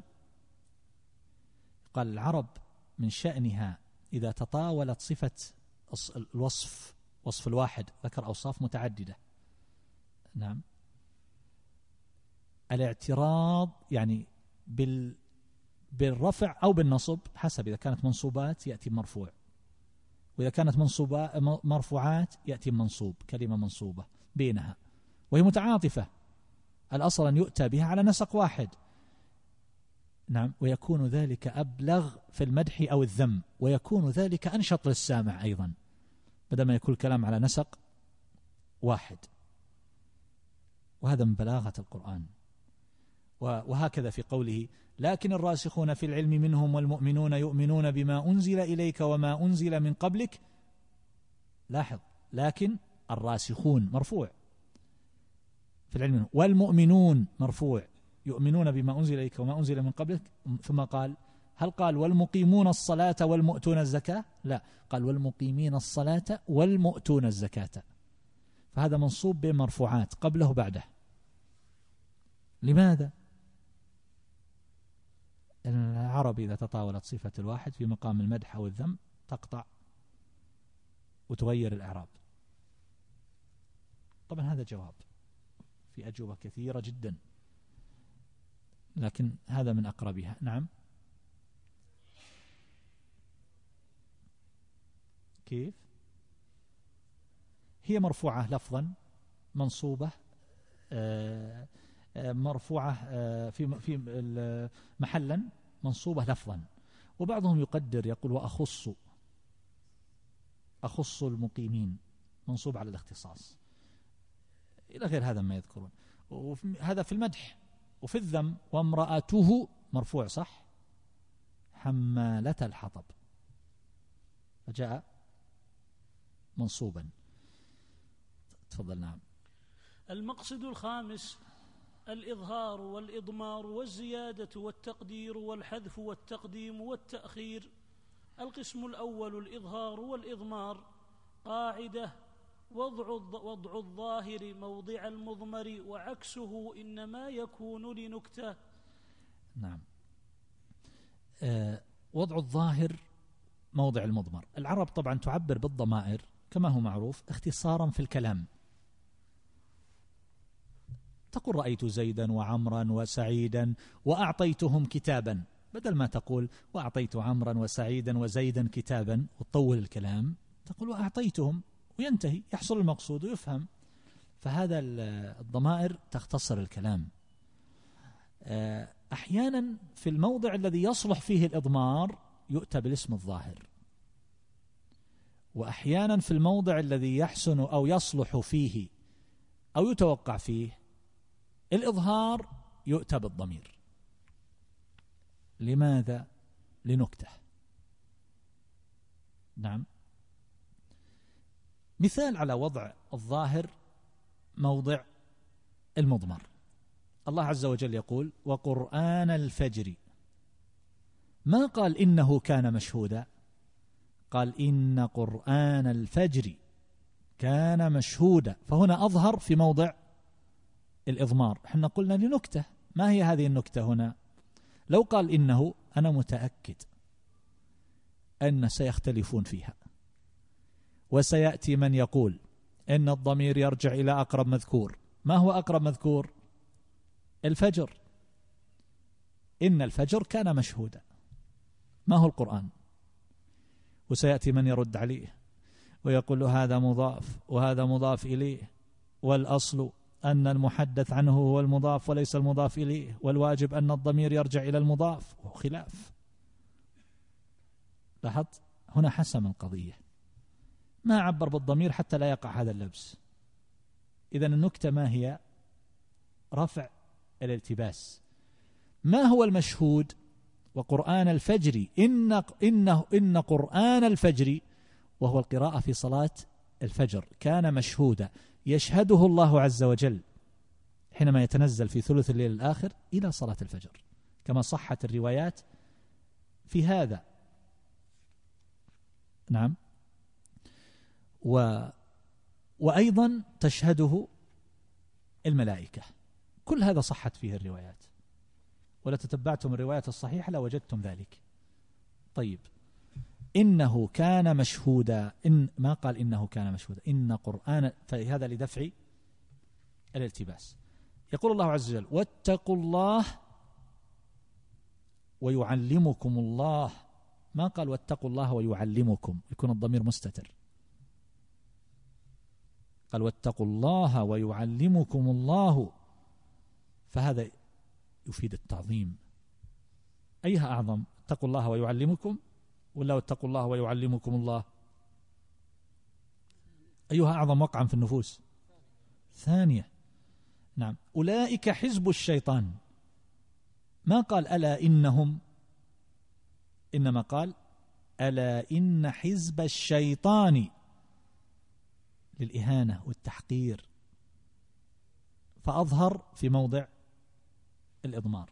قال العرب من شأنها إذا تطاولت صفة الوصف، وصف الواحد، ذكر أوصاف متعددة. نعم. الاعتراض يعني بالرفع أو بالنصب حسب، إذا كانت منصوبات يأتي مرفوع، وإذا كانت مرفوعات يأتي منصوب، كلمة منصوبة بينها وهي متعاطفة، الأصل أن يؤتى بها على نسق واحد. نعم، ويكون ذلك أبلغ في المدح أو الذم، ويكون ذلك أنشط للسامع أيضا، بدل ما يكون الكلام على نسق واحد. وهذا من بلاغة القرآن. وهكذا في قوله: لكن الراسخون في العلم منهم والمؤمنون يؤمنون بما أنزل إليك وما أنزل من قبلك. لاحظ، لكن الراسخون مرفوع في العلم، والمؤمنون مرفوع، يؤمنون بما أنزل إليك وما أنزل من قبلك. ثم قال: هل قال والمقيمون الصلاة والمؤتون الزكاة؟ لا، قال والمقيمين الصلاة والمؤتون الزكاة. فهذا منصوب بمرفوعات قبله وبعده. لماذا؟ العرب إذا تطاولت صفة الواحد في مقام المدح أو الذم تقطع وتغير الإعراب. طبعا هذا جواب في أجوبة كثيرة جدا، لكن هذا من أقربها. نعم، كيف؟ هي مرفوعة لفظا، منصوبة مرفوعة في محلا، منصوبة لفظا. وبعضهم يقدر يقول: وأخص المقيمين، منصوب على الاختصاص، إلى غير هذا ما يذكرون. هذا في المدح. وفي الذم: وامرأته مرفوع صح، حمالة الحطب، فجاء منصوبا. تفضل. نعم. المقصد الخامس: الإظهار والإضمار والزيادة والتقدير والحذف والتقديم والتأخير. القسم الأول الإظهار والإضمار. قاعدة: وضع الظاهر موضع المضمر، وعكسه إنما يكون لنكتة. نعم. وضع الظاهر موضع المضمر. العرب طبعا تعبر بالضمائر كما هو معروف اختصارا في الكلام. تقول: رأيت زيدا وعمرا وسعيدا وأعطيتهم كتابا، بدل ما تقول: وأعطيت عمرا وسعيدا وزيدا كتابا وتطول الكلام، تقول: وأعطيتهم، وينتهي، يحصل المقصود ويفهم. فهذا الضمائر تختصر الكلام. أحيانا في الموضع الذي يصلح فيه الإضمار يؤتى بالاسم الظاهر، وأحيانا في الموضع الذي يحسن أو يصلح فيه أو يتوقع فيه الإظهار يؤتى بالضمير. لماذا؟ لنكتة. نعم. مثال على وضع الظاهر موضع المضمر: الله عز وجل يقول: وقرآن الفجر. ما قال إنه كان مشهودا، قال إن قرآن الفجر كان مشهودا، فهنا أظهر في موضع الإضمار. احنا قلنا لنكتة. ما هي هذه النكتة هنا؟ لو قال إنه، أنا متأكد أن سيختلفون فيها، وسيأتي من يقول إن الضمير يرجع إلى أقرب مذكور. ما هو أقرب مذكور؟ الفجر. إن الفجر كان مشهودا، ما هو القرآن. وسيأتي من يرد عليه ويقول له هذا مضاف وهذا مضاف إليه، والأصل أن المحدث عنه هو المضاف وليس المضاف إليه، والواجب أن الضمير يرجع إلى المضاف، وخلاف. لاحظت هنا حسم القضية، ما عبر بالضمير حتى لا يقع هذا اللبس. إذن النكتة ما هي؟ رفع الالتباس. ما هو المشهود؟ وقرآن الفجر، إن قرآن الفجر، وهو القراءة في صلاة الفجر، كان مشهودا، يشهده الله عز وجل حينما يتنزل في ثلث الليل الآخر إلى صلاة الفجر، كما صحت الروايات في هذا. نعم. وأيضا تشهده الملائكة. كل هذا صحت فيه الروايات، ولا تتبعتم الروايات الصحيحة لوجدتم ذلك. طيب، إنه كان مشهودا، إن ما قال إنه كان مشهودا، إن قرآن، فهذا لدفع الالتباس. يقول الله عز وجل: واتقوا الله ويعلمكم الله، ما قال واتقوا الله ويعلمكم، يكون الضمير مستتر. قال واتقوا الله ويعلمكم الله، فهذا يفيد التعظيم. أيها أعظم، اتقوا الله ويعلمكم ولا واتقوا الله ويعلمكم الله؟ أيها أعظم وقعا في النفوس؟ ثانية. نعم. أولئك حزب الشيطان، ما قال ألا إنهم، إنما قال ألا إن حزب الشيطان، للإهانة والتحقير، فأظهر في موضع الإضمار.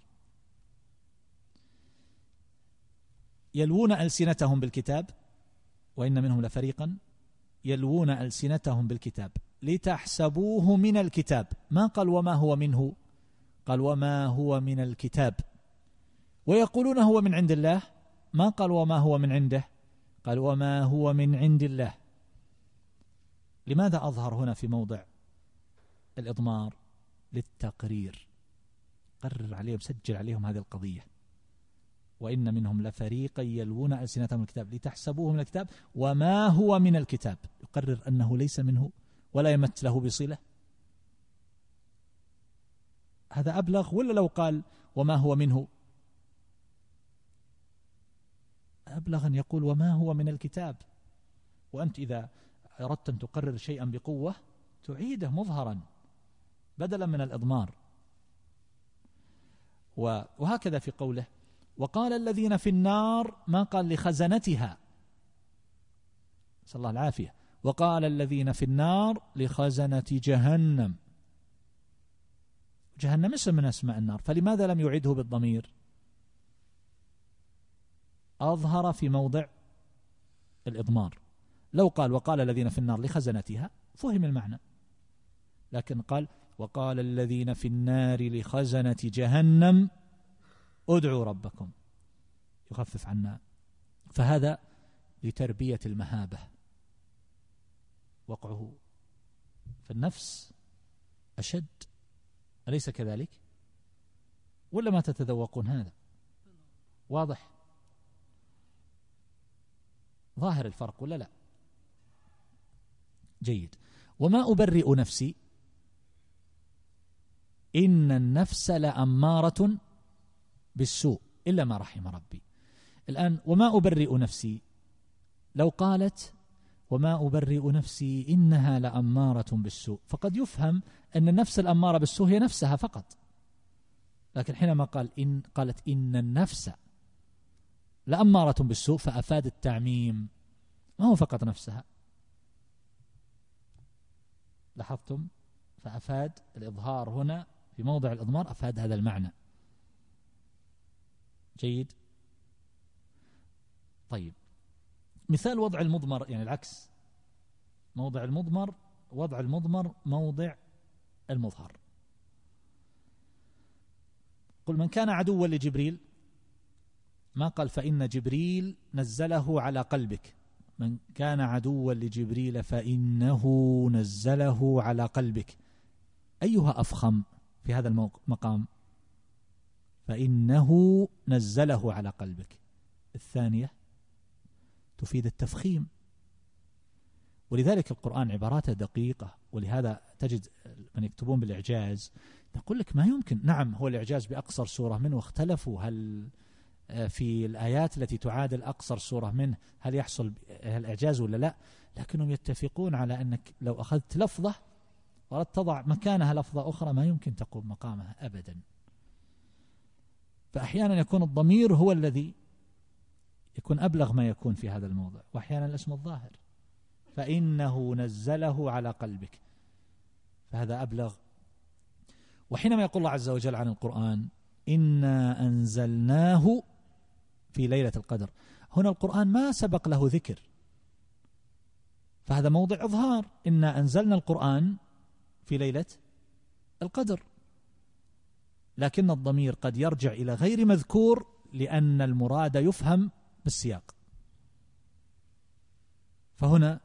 يلوون ألسنتهم بالكتاب، وإن منهم لفريقا يلوون ألسنتهم بالكتاب لتحسبوه من الكتاب، ما قال وما هو منه، قال وما هو من الكتاب. ويقولون هو من عند الله، ما قال وما هو من عنده، قال وما هو من عند الله. لماذا أظهر هنا في موضع الإضمار؟ للتقرير، قرر عليهم، سجل عليهم هذه القضية. وإن منهم لفريقا يلوون ألسنتهم الكتاب لتحسبوه من الكتاب وما هو من الكتاب، يقرر أنه ليس منه ولا يمت له بصلة. هذا أبلغ ولا لو قال وما هو منه؟ أبلغ أن يقول وما هو من الكتاب. وأنت إذا أردت أن تقرر شيئا بقوة تعيده مظهرا بدلا من الإضمار. وهكذا في قوله وقال الذين في النار، ما قال لخزنتها، نسأل الله العافية، وقال الذين في النار لخزنة جهنم. جهنم اسم من أسماء النار، فلماذا لم يعده بالضمير؟ أظهر في موضع الإضمار. لو قال وقال الذين في النار لخزنتها فهم المعنى، لكن قال وقال الذين في النار لخزنة جهنم ادعوا ربكم، يخفف عنا. فهذا لتربية المهابة، وقعه في النفس أشد، أليس كذلك؟ ولا ما تتذوقون هذا؟ واضح ظاهر الفرق ولا لا؟ جيد. وما أبرئ نفسي إن النفس لأمارة بالسوء إلا ما رحم ربي. الآن وما أبرئ نفسي، لو قالت وما أبرئ نفسي إنها لأمارة بالسوء، فقد يفهم أن النفس الأمارة بالسوء هي نفسها فقط، لكن حينما قالت إن النفس لأمارة بالسوء فأفاد التعميم، ما هو فقط نفسها. لاحظتم؟ فأفاد الإظهار هنا في موضع الإضمار، أفاد هذا المعنى. جيد. طيب، مثال وضع المضمر، يعني العكس، موضع المضمر، وضع المضمر موضع المظهر. قل من كان عدوا لجبريل، ما قال فإن جبريل نزله على قلبك، من كان عدوا لجبريل فإنه نزله على قلبك. أيها أفخم في هذا المقام؟ فإنه نزله على قلبك. الثانية تفيد التفخيم، ولذلك القرآن عباراته دقيقة، ولهذا تجد من يكتبون بالإعجاز يقول لك ما يمكن. نعم، هو الإعجاز بأقصر سورة منه، واختلفوا هل في الآيات التي تعادل أقصر سورة منه هل يحصل الإعجاز ولا لا، لكنهم يتفقون على أنك لو أخذت لفظة وردت تضع مكانها لفظة أخرى ما يمكن تقوم مقامها أبدا. فأحيانا يكون الضمير هو الذي يكون أبلغ ما يكون في هذا الموضع، وأحيانا الاسم الظاهر، فإنه نزله على قلبك، فهذا أبلغ. وحينما يقول الله عز وجل عن القرآن إنا أنزلناه في ليلة القدر، هنا القرآن ما سبق له ذكر، فهذا موضع إظهار، إنا أنزلنا القرآن في ليلة القدر، لكن الضمير قد يرجع إلى غير مذكور لأن المراد يفهم بالسياق. فهنا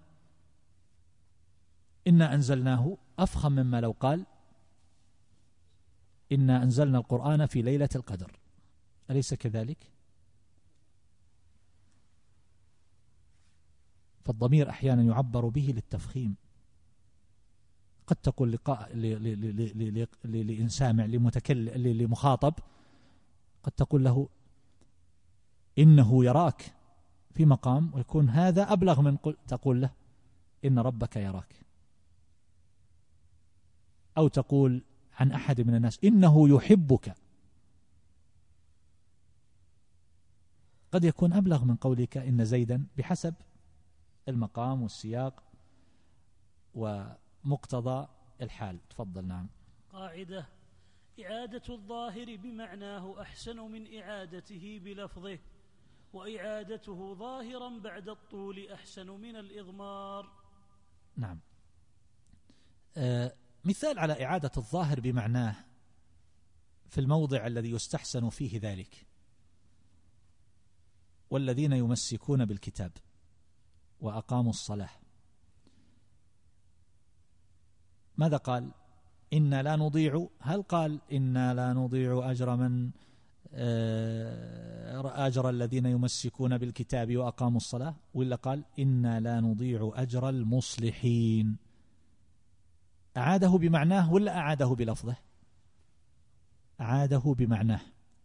إنا أنزلناه أفخم مما لو قال إنا أنزلنا القرآن في ليلة القدر. أليس كذلك؟ فالضمير أحيانا يعبر به للتفخيم. قد تقول لإنسامع لمخاطب، قد تقول له إنه يراك في مقام، ويكون هذا أبلغ من تقول له إن ربك يراك، أو تقول عن أحد من الناس إنه يحبك، قد يكون أبلغ من قولك إن زيدا، بحسب المقام والسياق ومقتضى الحال. تفضل. نعم. قاعدة: إعادة الظاهر بمعناه أحسن من إعادته بلفظه، وإعادته ظاهرا بعد الطول أحسن من الإضمار. نعم. مثال على إعادة الظاهر بمعناه في الموضع الذي يستحسن فيه ذلك: والذين يمسكون بالكتاب وأقاموا الصلاة. ماذا قال؟ إنا لا نضيع. هل قال إنا لا نضيع أجر الذين يمسكون بالكتاب وأقاموا الصلاة، ولا قال إنا لا نضيع أجر المصلحين؟ أعاده بمعناه ولا أعاده بلفظه؟ أعاده بمعناه.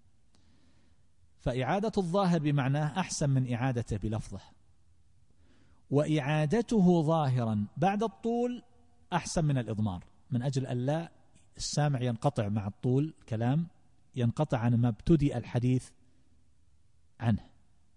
فإعادة الظاهر بمعناه أحسن من إعادته بلفظه، وإعادته ظاهرا بعد الطول أحسن من الإضمار، من أجل أن لا السامع ينقطع مع الطول كلام، ينقطع عن ما ابتدأ الحديث عنه.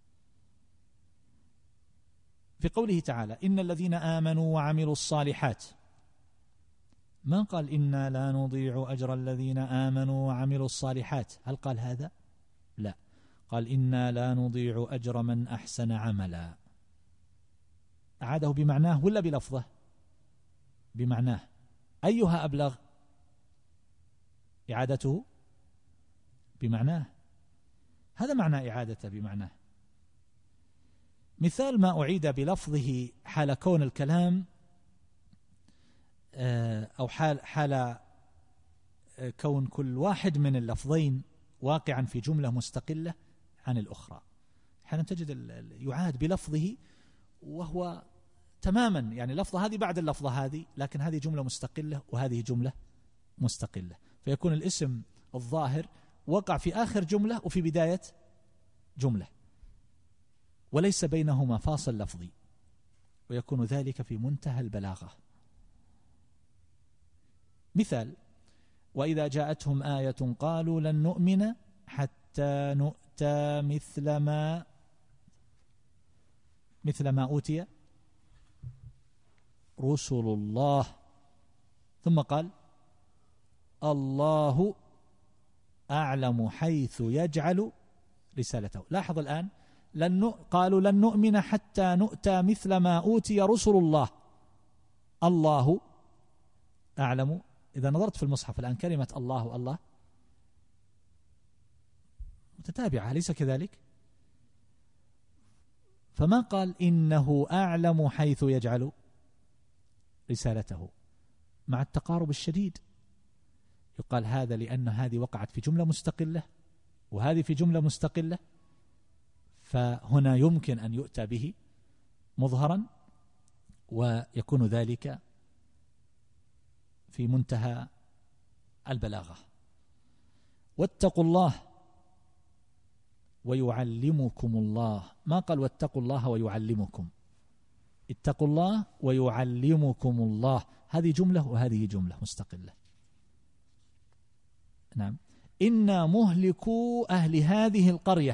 في قوله تعالى إن الذين آمنوا وعملوا الصالحات، ما قال إنا لا نضيع أجر الذين آمنوا وعملوا الصالحات. هل قال هذا؟ لا، قال إنا لا نضيع أجر من أحسن عملا. أعاده بمعناه ولا بلفظه؟ بمعناه. أيها أبلغ؟ إعادته بمعناه. هذا معنى إعادته بمعناه. مثال ما أعيد بلفظه حال كون الكلام أو حال كون كل واحد من اللفظين واقعا في جملة مستقلة عن الأخرى. حين تجد يعاد بلفظه وهو تماما يعني لفظة هذه بعد اللفظة هذه، لكن هذه جملة مستقلة وهذه جملة مستقلة، فيكون الاسم الظاهر وقع في آخر جملة وفي بداية جملة، وليس بينهما فاصل لفظي، ويكون ذلك في منتهى البلاغة. مثال: وإذا جاءتهم آية قالوا لن نؤمن حتى نؤتى مثل ما أوتي رسل الله، ثم قال الله أعلم حيث يجعل رسالته. لاحظ الآن قالوا لن نؤمن حتى نؤتى مثل ما أوتي رسل الله، الله أعلم. إذا نظرت في المصحف الآن كلمة الله الله متتابعة، أليس كذلك؟ فما قال إنه أعلم حيث يجعل رسالته، مع التقارب الشديد. يقال هذا لأن هذه وقعت في جملة مستقلة وهذه في جملة مستقلة، فهنا يمكن أن يؤتى به مظهرا، ويكون ذلك في منتهى البلاغة. واتقوا الله ويعلمكم الله، ما قال واتقوا الله ويعلمكم، اتقوا الله ويعلمكم الله، هذه جملة وهذه جملة مستقلة. نعم. إنا مهلكوا أهل هذه القرية،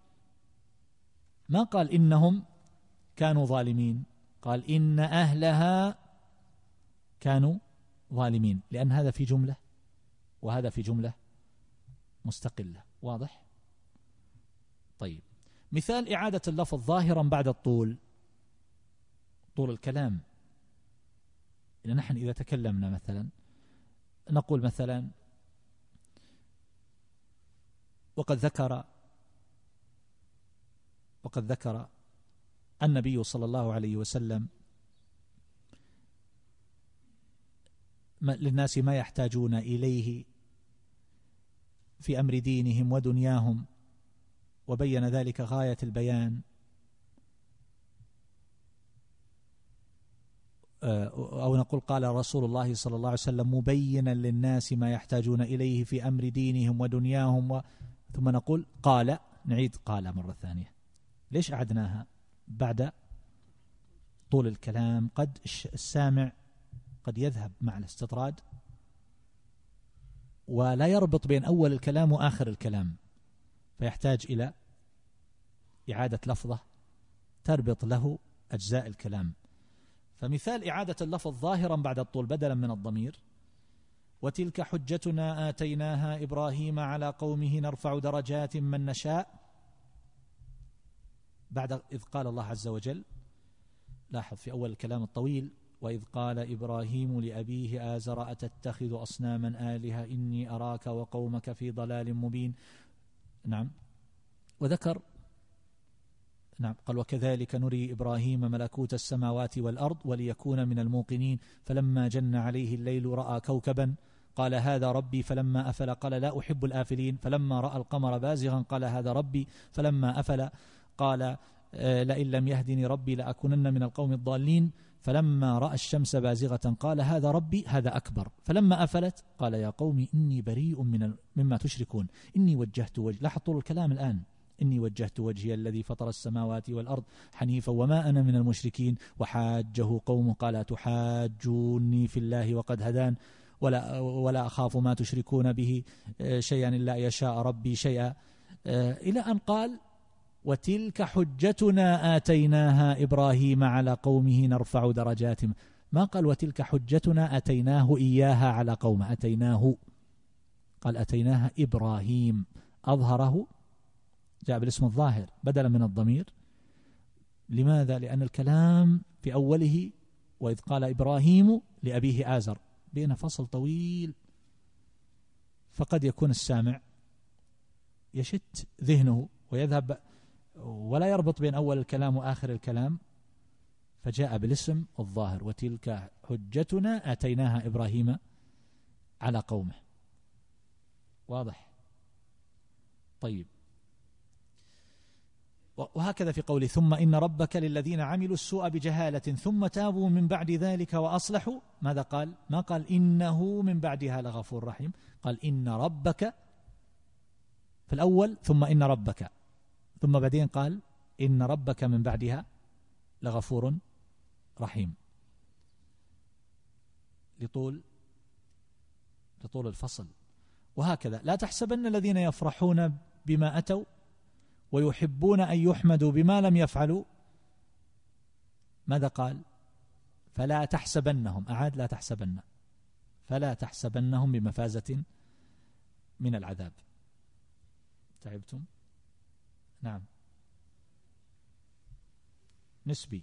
ما قال إنهم كانوا ظالمين، قال إن أهلها كانوا ظالمين، لأن هذا في جملة وهذا في جملة مستقلة. واضح؟ طيب، مثال إعادة اللفظ ظاهرا بعد الطول، طول الكلام. إن نحن إذا تكلمنا مثلا نقول مثلا وقد ذكر النبي صلى الله عليه وسلم للناس ما يحتاجون إليه في أمر دينهم ودنياهم، وبين ذلك غاية البيان، أو نقول قال رسول الله صلى الله عليه وسلم مبينا للناس ما يحتاجون إليه في أمر دينهم ودنياهم ثم نقول قال، نعيد قال مرة ثانية. ليش أعدناها بعد طول الكلام؟ قد السامع قد يذهب مع الاستطراد ولا يربط بين أول الكلام وآخر الكلام، فيحتاج إلى إعادة لفظة تربط له أجزاء الكلام. فمثال إعادة اللفظ ظاهرا بعد الطول بدلا من الضمير: وتلك حجتنا آتيناها إبراهيم على قومه نرفع درجات من نشاء، بعد إذ قال الله عز وجل، لاحظ في أول الكلام الطويل: وإذ قال إبراهيم لأبيه آزر أتتخذ أصناما آلهة إني أراك وقومك في ضلال مبين. نعم. وذكر، نعم، قال وكذلك نري إبراهيم ملكوت السماوات والأرض وليكون من الموقنين فلما جن عليه الليل رأى كوكبا قال هذا ربي فلما أفل قال لا أحب الآفلين فلما رأى القمر بازغا قال هذا ربي فلما أفل قال لئن لم يهدني ربي لأكونن من القوم الضالين فلما رأى الشمس بازغة قال هذا ربي هذا أكبر فلما أفلت قال يا قوم إني بريء مما تشركون إني وجهت وجهي. لاحظ طول الكلام الآن: إني وجهت وجهي الذي فطر السماوات والأرض حنيفا وما أنا من المشركين وحاجه قومه قال تحاجوني في الله وقد هدان ولا أخاف ما تشركون به شيئا إلا يشاء ربي شيئا، إلى أن قال وتلك حجتنا آتيناها إبراهيم على قومه نرفع درجات. ما قال وتلك حجتنا أتيناه إياها على قومه، أتيناه، قال أتيناها إبراهيم، أظهره، جاء بالاسم الظاهر بدلا من الضمير. لماذا؟ لأن الكلام في أوله وإذ قال إبراهيم لأبيه آزر بين فصل طويل، فقد يكون السامع يشت ذهنه ويذهب ولا يربط بين أول الكلام وآخر الكلام، فجاء بالاسم الظاهر وتلك حجتنا آتيناها إبراهيم على قومه. واضح؟ طيب. وهكذا في قوله ثم إن ربك للذين عملوا السوء بجهالة ثم تابوا من بعد ذلك وأصلحوا. ماذا قال؟ ما قال إنه من بعدها لغفور رحيم، قال إن ربك في الأول ثم إن ربك، ثم بعدين قال إن ربك من بعدها لغفور رحيم، لطول الفصل. وهكذا لا تحسبن الذين يفرحون بما أتوا ويحبون أن يحمدوا بما لم يفعلوا. ماذا قال؟ فلا تحسبنهم، أعاد لا تحسبن، فلا تحسبنهم بمفازة من العذاب. تعبتم؟ نعم. نسبي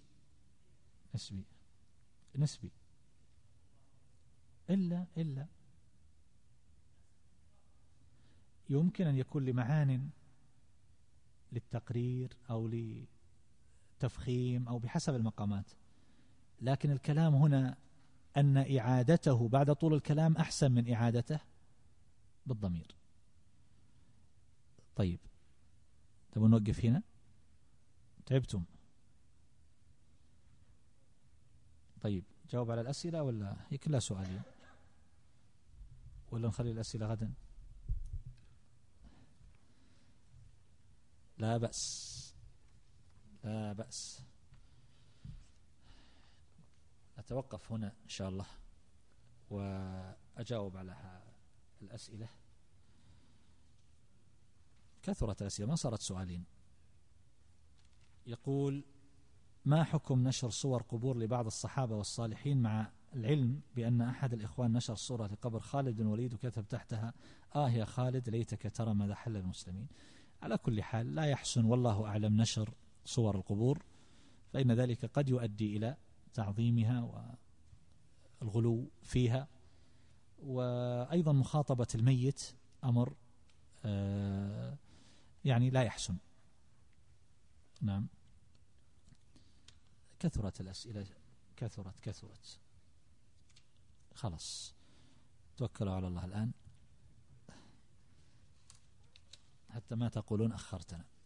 إلا يمكن أن يكون لمعان للتقرير أو لتفخيم أو بحسب المقامات، لكن الكلام هنا أن إعادته بعد طول الكلام أحسن من إعادته بالضمير. طيب، تبون نوقف هنا؟ تعبتم؟ طيب، جاوب على الأسئلة ولا هي كلها سؤالين، ولا نخلي الأسئلة غدا؟ لا بأس، أتوقف هنا إن شاء الله وأجاوب على الأسئلة. كثرت الأسئلة ما صارت سؤالين. يقول: ما حكم نشر صور قبور لبعض الصحابة والصالحين مع العلم بأن أحد الإخوان نشر صورة لقبر خالد بن الوليد وكتب تحتها يا خالد ليتك ترى ماذا حل المسلمين؟ على كل حال لا يحسن والله أعلم نشر صور القبور، فإن ذلك قد يؤدي إلى تعظيمها والغلو فيها، وأيضا مخاطبة الميت أمر يعني لا يحسن. نعم. كثرت الأسئلة، كثرت. خلاص، توكلوا على الله الآن حتى ما تقولون أخرتنا.